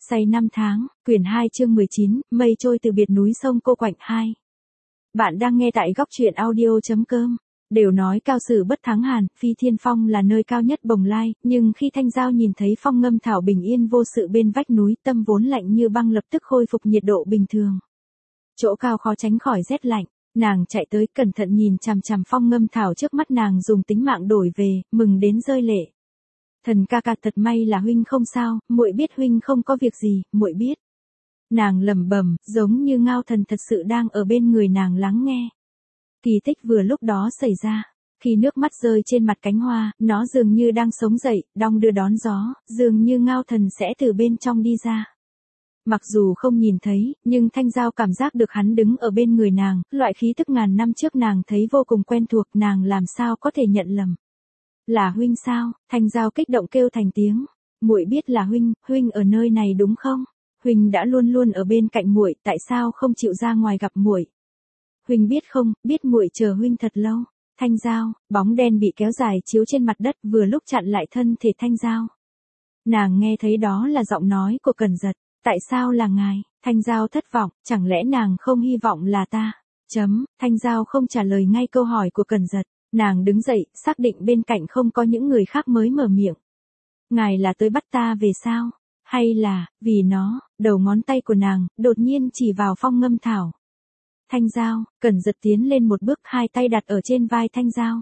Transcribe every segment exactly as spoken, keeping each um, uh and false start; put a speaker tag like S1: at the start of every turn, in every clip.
S1: Say năm tháng, quyển hai chương mười chín, mây trôi từ biệt núi sông cô quạnh hai. Bạn đang nghe tại góc truyện audio.com. Đều nói cao sử bất thắng hàn, Phi Thiên Phong là nơi cao nhất Bồng Lai, nhưng khi Thanh Giao nhìn thấy Phong Ngâm Thảo bình yên vô sự bên vách núi, tâm vốn lạnh như băng lập tức khôi phục nhiệt độ bình thường. Chỗ cao khó tránh khỏi rét lạnh, nàng chạy tới cẩn thận nhìn chằm chằm Phong Ngâm Thảo trước mắt nàng dùng tính mạng đổi về, mừng đến rơi lệ. Thần ca ca thật may là huynh không sao, muội biết huynh không có việc gì, muội biết. Nàng lẩm bẩm, giống như Ngao Thần thật sự đang ở bên người nàng lắng nghe. Kỳ tích vừa lúc đó xảy ra, khi nước mắt rơi trên mặt cánh hoa, nó dường như đang sống dậy, đong đưa đón gió, dường như Ngao Thần sẽ từ bên trong đi ra. Mặc dù không nhìn thấy, nhưng Thanh Giao cảm giác được hắn đứng ở bên người nàng, loại khí tức ngàn năm trước nàng thấy vô cùng quen thuộc, nàng làm sao có thể nhận lầm. Là huynh sao? Thanh Giao kích động kêu thành tiếng. Muội biết là huynh, huynh ở nơi này đúng không? Huynh đã luôn luôn ở bên cạnh muội, tại sao không chịu ra ngoài gặp muội? Huynh biết không, biết muội chờ huynh thật lâu. Thanh Giao, bóng đen bị kéo dài chiếu trên mặt đất vừa lúc chặn lại thân thể Thanh Giao. Nàng nghe thấy đó là giọng nói của Cẩn Giật. Tại sao là ngài? Thanh Giao thất vọng, chẳng lẽ nàng không hy vọng là ta? Chấm, Thanh Giao không trả lời ngay câu hỏi của Cẩn Giật. Nàng đứng dậy, xác định bên cạnh không có những người khác mới mở miệng. Ngài là tới bắt ta về sao? Hay là, vì nó, đầu ngón tay của nàng, đột nhiên chỉ vào Phong Ngâm Thảo. Thanh Giao, Cẩn Giật tiến lên một bước, hai tay đặt ở trên vai Thanh Giao.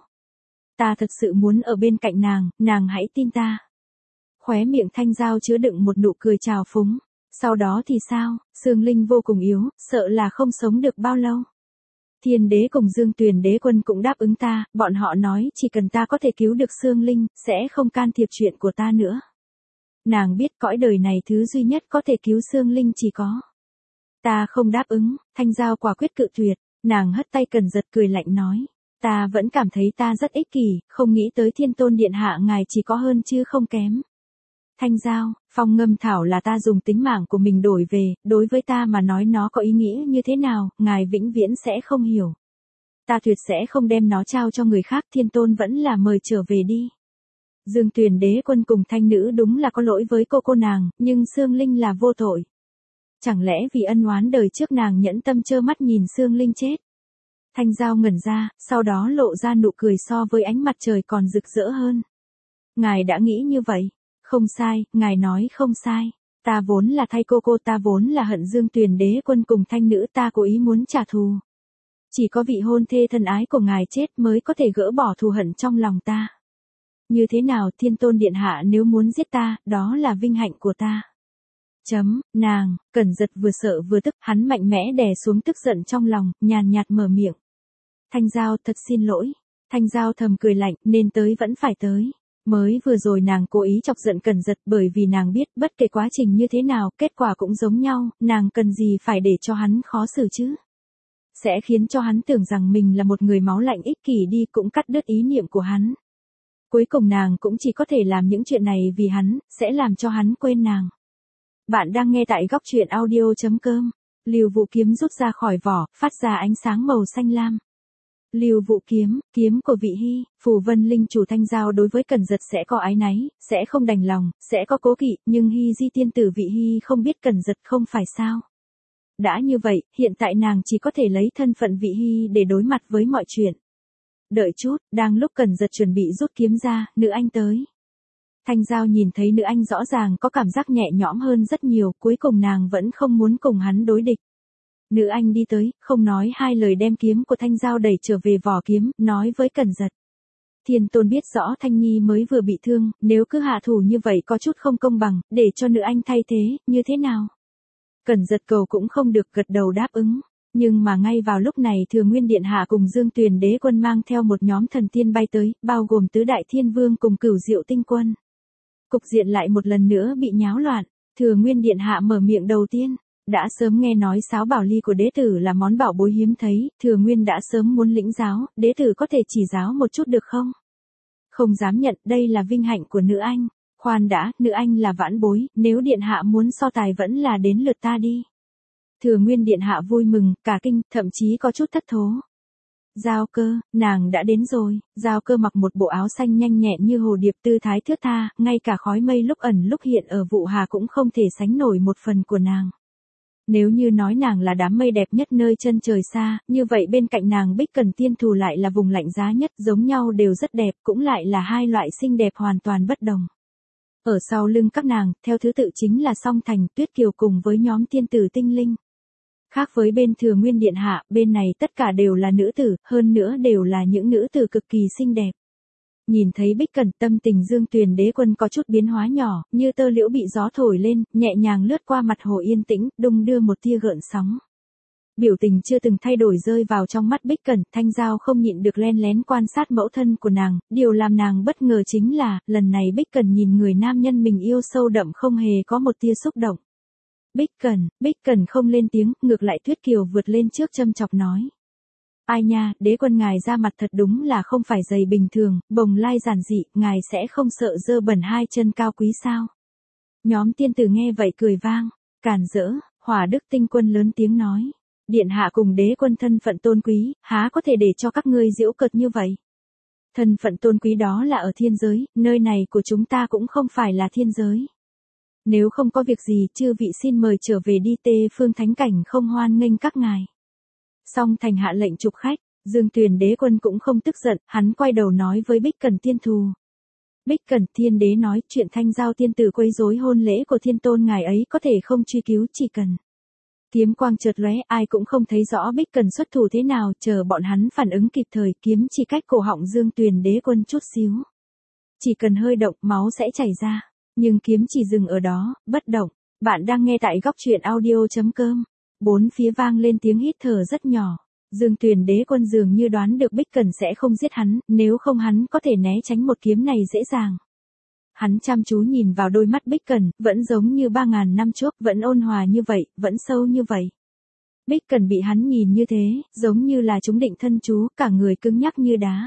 S1: Ta thật sự muốn ở bên cạnh nàng, nàng hãy tin ta. Khóe miệng Thanh Giao chứa đựng một nụ cười trào phúng. Sau đó thì sao, Sương Linh vô cùng yếu, sợ là không sống được bao lâu. Thiên đế cùng Dương Tuyền đế quân cũng đáp ứng ta, bọn họ nói chỉ cần ta có thể cứu được Sương Linh, sẽ không can thiệp chuyện của ta nữa. Nàng biết cõi đời này thứ duy nhất có thể cứu Sương Linh chỉ có. Ta không đáp ứng, Thanh Giao quả quyết cự tuyệt, nàng hất tay Cẩn Giật cười lạnh nói. Ta vẫn cảm thấy ta rất ích kỷ, không nghĩ tới Thiên Tôn Điện Hạ ngài chỉ có hơn chứ không kém. Thanh Giao, Phong Ngâm Thảo là ta dùng tính mạng của mình đổi về, đối với ta mà nói nó có ý nghĩa như thế nào, ngài vĩnh viễn sẽ không hiểu. Ta tuyệt sẽ không đem nó trao cho người khác, Thiên Tôn vẫn là mời trở về đi. Dương Tuyền đế quân cùng Thanh Nữ đúng là có lỗi với cô cô nàng, nhưng Sương Linh là vô tội. Chẳng lẽ vì ân oán đời trước nàng nhẫn tâm trơ mắt nhìn Sương Linh chết? Thanh Giao ngẩn ra, sau đó lộ ra nụ cười so với ánh mặt trời còn rực rỡ hơn. Ngài đã nghĩ như vậy? Không sai, ngài nói không sai. Ta vốn là thay cô cô, ta vốn là hận Dương Tuyền đế quân cùng Thanh Nữ, ta cố ý muốn trả thù. Chỉ có vị hôn thê thân ái của ngài chết mới có thể gỡ bỏ thù hận trong lòng ta. Như thế nào, Thiên Tôn Điện Hạ nếu muốn giết ta, đó là vinh hạnh của ta. Chấm, nàng, Cẩn Giật vừa sợ vừa tức, hắn mạnh mẽ đè xuống tức giận trong lòng, nhàn nhạt mở miệng. Thanh Giao, thật xin lỗi. Thanh Giao thầm cười lạnh, nên tới vẫn phải tới. Mới vừa rồi nàng cố ý chọc giận Cẩn Giật bởi vì nàng biết bất kể quá trình như thế nào, kết quả cũng giống nhau, nàng cần gì phải để cho hắn khó xử chứ. Sẽ khiến cho hắn tưởng rằng mình là một người máu lạnh ích kỷ đi, cũng cắt đứt ý niệm của hắn. Cuối cùng nàng cũng chỉ có thể làm những chuyện này vì hắn, sẽ làm cho hắn quên nàng. Bạn đang nghe tại góc truyện audio.com. Lưu Vũ kiếm rút ra khỏi vỏ, phát ra ánh sáng màu xanh lam. Lưu Vũ kiếm, kiếm của Vị Hy, Phù Vân Linh chủ. Thanh Giao đối với Cẩn Giật sẽ có ái náy, sẽ không đành lòng, sẽ có cố kỵ, nhưng Hy Di tiên tử Vị Hy không biết Cẩn Giật không phải sao. Đã như vậy, hiện tại nàng chỉ có thể lấy thân phận Vị Hy để đối mặt với mọi chuyện. Đợi chút, đang lúc Cẩn Giật chuẩn bị rút kiếm ra, nữ anh tới. Thanh Giao nhìn thấy nữ anh rõ ràng có cảm giác nhẹ nhõm hơn rất nhiều, cuối cùng nàng vẫn không muốn cùng hắn đối địch. Nữ anh đi tới, không nói hai lời đem kiếm của Thanh Giao đẩy trở về vỏ kiếm, nói với Cẩn Giật. Thiên Tôn biết rõ Thanh Nhi mới vừa bị thương, nếu cứ hạ thủ như vậy có chút không công bằng, để cho nữ anh thay thế, như thế nào? Cẩn Giật cầu cũng không được, gật đầu đáp ứng. Nhưng mà ngay vào lúc này Thừa Nguyên Điện Hạ cùng Dương Tuyền đế quân mang theo một nhóm thần tiên bay tới, bao gồm tứ đại thiên vương cùng Cửu Diệu tinh quân. Cục diện lại một lần nữa bị nháo loạn, Thừa Nguyên Điện Hạ mở miệng đầu tiên. Đã sớm nghe nói sáo bảo ly của đế tử là món bảo bối hiếm thấy, Thừa Nguyên đã sớm muốn lĩnh giáo, đế tử có thể chỉ giáo một chút được không? Không dám nhận, đây là vinh hạnh của nữ anh. Khoan đã, nữ anh là vãn bối, nếu Điện Hạ muốn so tài vẫn là đến lượt ta đi. Thừa Nguyên Điện Hạ vui mừng, cả kinh, thậm chí có chút thất thố. Giao Cơ, nàng đã đến rồi. Giao Cơ mặc một bộ áo xanh nhanh nhẹn như hồ điệp, tư thái thướt tha, ngay cả khói mây lúc ẩn lúc hiện ở Vụ Hà cũng không thể sánh nổi một phần của nàng. Nếu như nói nàng là đám mây đẹp nhất nơi chân trời xa, như vậy bên cạnh nàng Bích Cần Tiên Thù lại là vùng lạnh giá nhất, giống nhau đều rất đẹp, cũng lại là hai loại xinh đẹp hoàn toàn bất đồng. Ở sau lưng các nàng, theo thứ tự chính là Song Thành, Tuyết Kiều cùng với nhóm tiên tử tinh linh. Khác với bên Thừa Nguyên Điện Hạ, bên này tất cả đều là nữ tử, hơn nữa đều là những nữ tử cực kỳ xinh đẹp. Nhìn thấy Bích Cần, tâm tình Dương Tuyền Đế Quân có chút biến hóa nhỏ, như tơ liễu bị gió thổi lên, nhẹ nhàng lướt qua mặt hồ yên tĩnh, đung đưa một tia gợn sóng. Biểu tình chưa từng thay đổi rơi vào trong mắt Bích Cần, Thanh Giao không nhịn được len lén quan sát mẫu thân của nàng, điều làm nàng bất ngờ chính là, lần này Bích Cần nhìn người nam nhân mình yêu sâu đậm không hề có một tia xúc động. Bích Cần, Bích Cần không lên tiếng, ngược lại Tuyết Kiều vượt lên trước châm chọc nói. Ai nha, đế quân ngài ra mặt thật đúng là không phải dày bình thường, bồng lai giản dị, ngài sẽ không sợ dơ bẩn hai chân cao quý sao? Nhóm tiên tử nghe vậy cười vang, càn rỡ, Hỏa Đức Tinh Quân lớn tiếng nói. Điện hạ cùng đế quân thân phận tôn quý, há có thể để cho các ngươi giễu cợt như vậy? Thân phận tôn quý đó là ở thiên giới, nơi này của chúng ta cũng không phải là thiên giới. Nếu không có việc gì, chư vị xin mời trở về đi, Tê Phương Thánh Cảnh không hoan nghênh các ngài. Song Thành hạ lệnh trục khách, Dương Tuyền Đế Quân cũng không tức giận, hắn quay đầu nói với Bích Cần Tiên Thù. Bích Cần, Thiên Đế nói, chuyện Thanh Giao tiên tử quấy rối hôn lễ của thiên tôn ngài ấy có thể không truy cứu, chỉ cần. Kiếm quang chợt lóe, ai cũng không thấy rõ Bích Cần xuất thủ thế nào, chờ bọn hắn phản ứng kịp thời, kiếm chỉ cách cổ họng Dương Tuyền Đế Quân chút xíu. Chỉ cần hơi động, máu sẽ chảy ra, nhưng kiếm chỉ dừng ở đó, bất động. Bạn đang nghe tại góc truyện audio chấm com. Bốn phía vang lên tiếng hít thở rất nhỏ. Dương Tuyền Đế Quân dường như đoán được Bích Cần sẽ không giết hắn, nếu không hắn có thể né tránh một kiếm này dễ dàng. Hắn chăm chú nhìn vào đôi mắt Bích Cần, vẫn giống như ba ngàn năm trước, vẫn ôn hòa như vậy, vẫn sâu như vậy. Bích Cần bị hắn nhìn như thế, giống như là chúng định thân chú, cả người cứng nhắc như đá.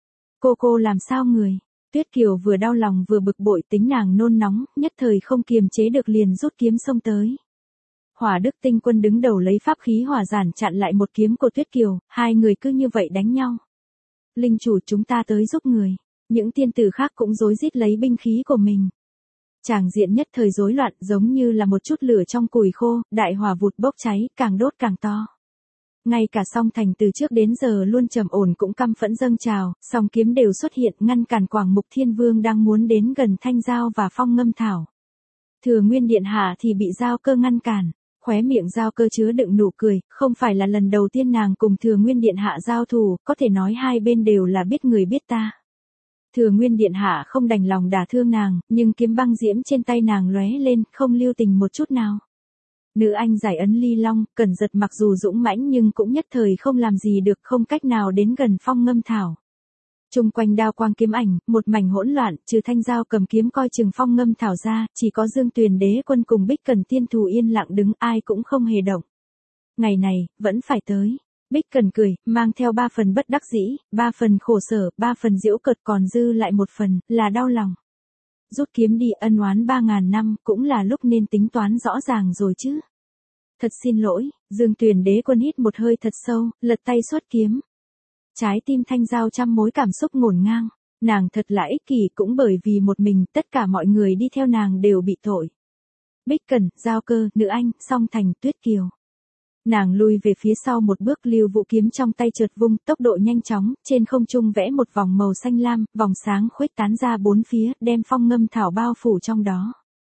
S1: Cô cô làm sao người? Tuyết Kiều vừa đau lòng vừa bực bội, tính nàng nôn nóng, nhất thời không kiềm chế được liền rút kiếm xông tới. Hỏa Đức Tinh Quân đứng đầu lấy pháp khí hỏa giản chặn lại một kiếm của Tuyết Kiều, hai người cứ như vậy đánh nhau. Linh chủ, chúng ta tới giúp người. Những tiên tử khác cũng rối rít lấy binh khí của mình. Tràng diện nhất thời rối loạn, giống như là một chút lửa trong củi khô, đại hỏa vụt bốc cháy, càng đốt càng to. Ngay cả Song Thành từ trước đến giờ luôn trầm ổn cũng căm phẫn dâng trào, song kiếm đều xuất hiện ngăn cản Quảng Mục Thiên Vương đang muốn đến gần Thanh Giao và Phong Ngâm Thảo. Thừa Nguyên Điện Hạ thì bị Giao Cơ ngăn cản. Khóe miệng Giao Cơ chứa đựng nụ cười, không phải là lần đầu tiên nàng cùng Thừa Nguyên Điện Hạ giao thủ, có thể nói hai bên đều là biết người biết ta. Thừa Nguyên Điện Hạ không đành lòng đả thương nàng, nhưng kiếm băng diễm trên tay nàng lóe lên, không lưu tình một chút nào. Nữ anh giải ấn ly long, Cẩn Giật mặc dù dũng mãnh nhưng cũng nhất thời không làm gì được, không cách nào đến gần Phong Ngâm Thảo. Trung quanh đao quang kiếm ảnh, một mảnh hỗn loạn, trừ Thanh Giao cầm kiếm coi chừng Phong Ngâm Thảo ra, chỉ có Dương Tuyền Đế Quân cùng Bích Cần Tiên Thù yên lặng đứng, ai cũng không hề động. Ngày này, vẫn phải tới. Bích Cần cười, mang theo ba phần bất đắc dĩ, ba phần khổ sở, ba phần giễu cợt, còn dư lại một phần, là đau lòng. Rút kiếm đi, ân oán ba ngàn năm, cũng là lúc nên tính toán rõ ràng rồi chứ. Thật xin lỗi, Dương Tuyền Đế Quân hít một hơi thật sâu, lật tay xuất kiếm. Trái tim Thanh Giao trăm mối cảm xúc ngổn ngang, nàng thật là ích kỷ, cũng bởi vì một mình, tất cả mọi người đi theo nàng đều bị tội. Bích Cần, Giao Cơ, Nữ Anh, Song Thành, Tuyết Kiều. Nàng lui về phía sau một bước, Lưu Vũ kiếm trong tay chợt vung, tốc độ nhanh chóng, trên không trung vẽ một vòng màu xanh lam, vòng sáng khuếch tán ra bốn phía, đem Phong Ngâm Thảo bao phủ trong đó.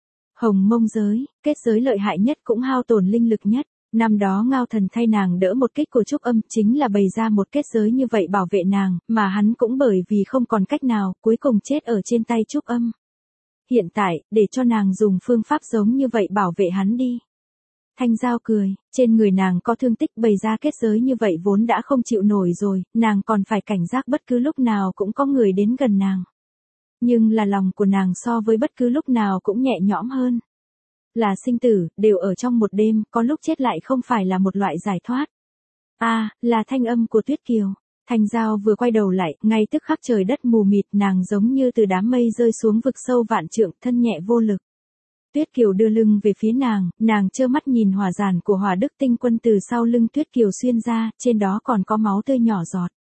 S1: Hồng Mông giới, kết giới lợi hại nhất cũng hao tổn linh lực nhất. Năm đó Ngao Thần thay nàng đỡ một kích của Trúc Âm, chính là bày ra một kết giới như vậy bảo vệ nàng, mà hắn cũng bởi vì không còn cách nào, cuối cùng chết ở trên tay Trúc Âm. Hiện tại, để cho nàng dùng phương pháp giống như vậy bảo vệ hắn đi. Thanh Giao cười, trên người nàng có thương tích, bày ra kết giới như vậy vốn đã không chịu nổi rồi, nàng còn phải cảnh giác bất cứ lúc nào cũng có người đến gần nàng. Nhưng là lòng của nàng so với bất cứ lúc nào cũng nhẹ nhõm hơn. Là sinh tử, đều ở trong một đêm, có lúc chết lại không phải là một loại giải thoát. A, à, là thanh âm của Tuyết Kiều. Thanh Giao vừa quay đầu lại, ngay tức khắc trời đất mù mịt, nàng giống như từ đám mây rơi xuống vực sâu vạn trượng, thân nhẹ vô lực. Tuyết Kiều đưa lưng về phía nàng, nàng trơ mắt nhìn hỏa giản của Hỏa Đức Tinh Quân từ sau lưng Tuyết Kiều xuyên ra, trên đó còn có máu tươi nhỏ giọt.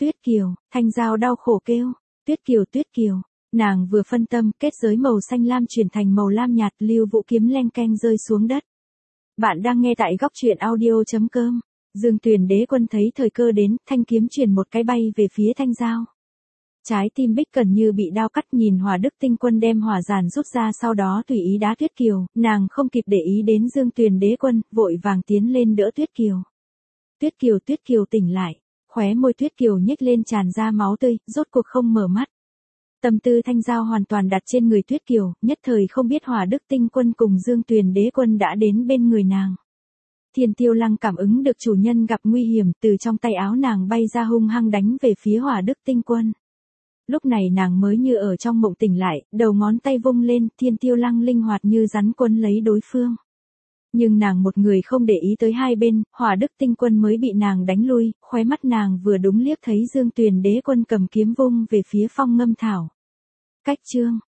S1: Tuyết Kiều, Thanh Giao đau khổ kêu, Tuyết Kiều Tuyết Kiều, nàng vừa phân tâm, kết giới màu xanh lam chuyển thành màu lam nhạt, Lưu Vũ kiếm leng keng rơi xuống đất. Bạn đang nghe tại góc truyện audio.com. Dương Tuyền Đế Quân thấy thời cơ đến, thanh kiếm chuyển một cái bay về phía Thanh Giao. Trái tim Bích Cẩn như bị đao cắt, nhìn Hỏa Đức Tinh Quân đem hỏa giản rút ra, sau đó tùy ý đá Tuyết Kiều, nàng không kịp để ý đến Dương Tuyền Đế Quân, vội vàng tiến lên đỡ Tuyết Kiều. Tuyết Kiều Tuyết Kiều tỉnh lại, khóe môi Tuyết Kiều nhếch lên tràn ra máu tươi, rốt cuộc không mở mắt. Tâm tư Thanh Giao hoàn toàn đặt trên người Tuyết Kiều, nhất thời không biết Hỏa Đức Tinh Quân cùng Dương Tuyền Đế Quân đã đến bên người nàng. Thiên Tiêu Lăng cảm ứng được chủ nhân gặp nguy hiểm, từ trong tay áo nàng bay ra hung hăng đánh về phía Hỏa Đức Tinh Quân. Lúc này nàng mới như ở trong mộng tỉnh lại, đầu ngón tay vung lên, Thiên Tiêu Lăng linh hoạt như rắn quấn lấy đối phương. Nhưng nàng một người không để ý tới hai bên, Hỏa Đức Tinh Quân mới bị nàng đánh lui, khóe mắt nàng vừa đúng liếc thấy Dương Tuyền Đế Quân cầm kiếm vung về phía Phong Ngâm Thảo. Cách chương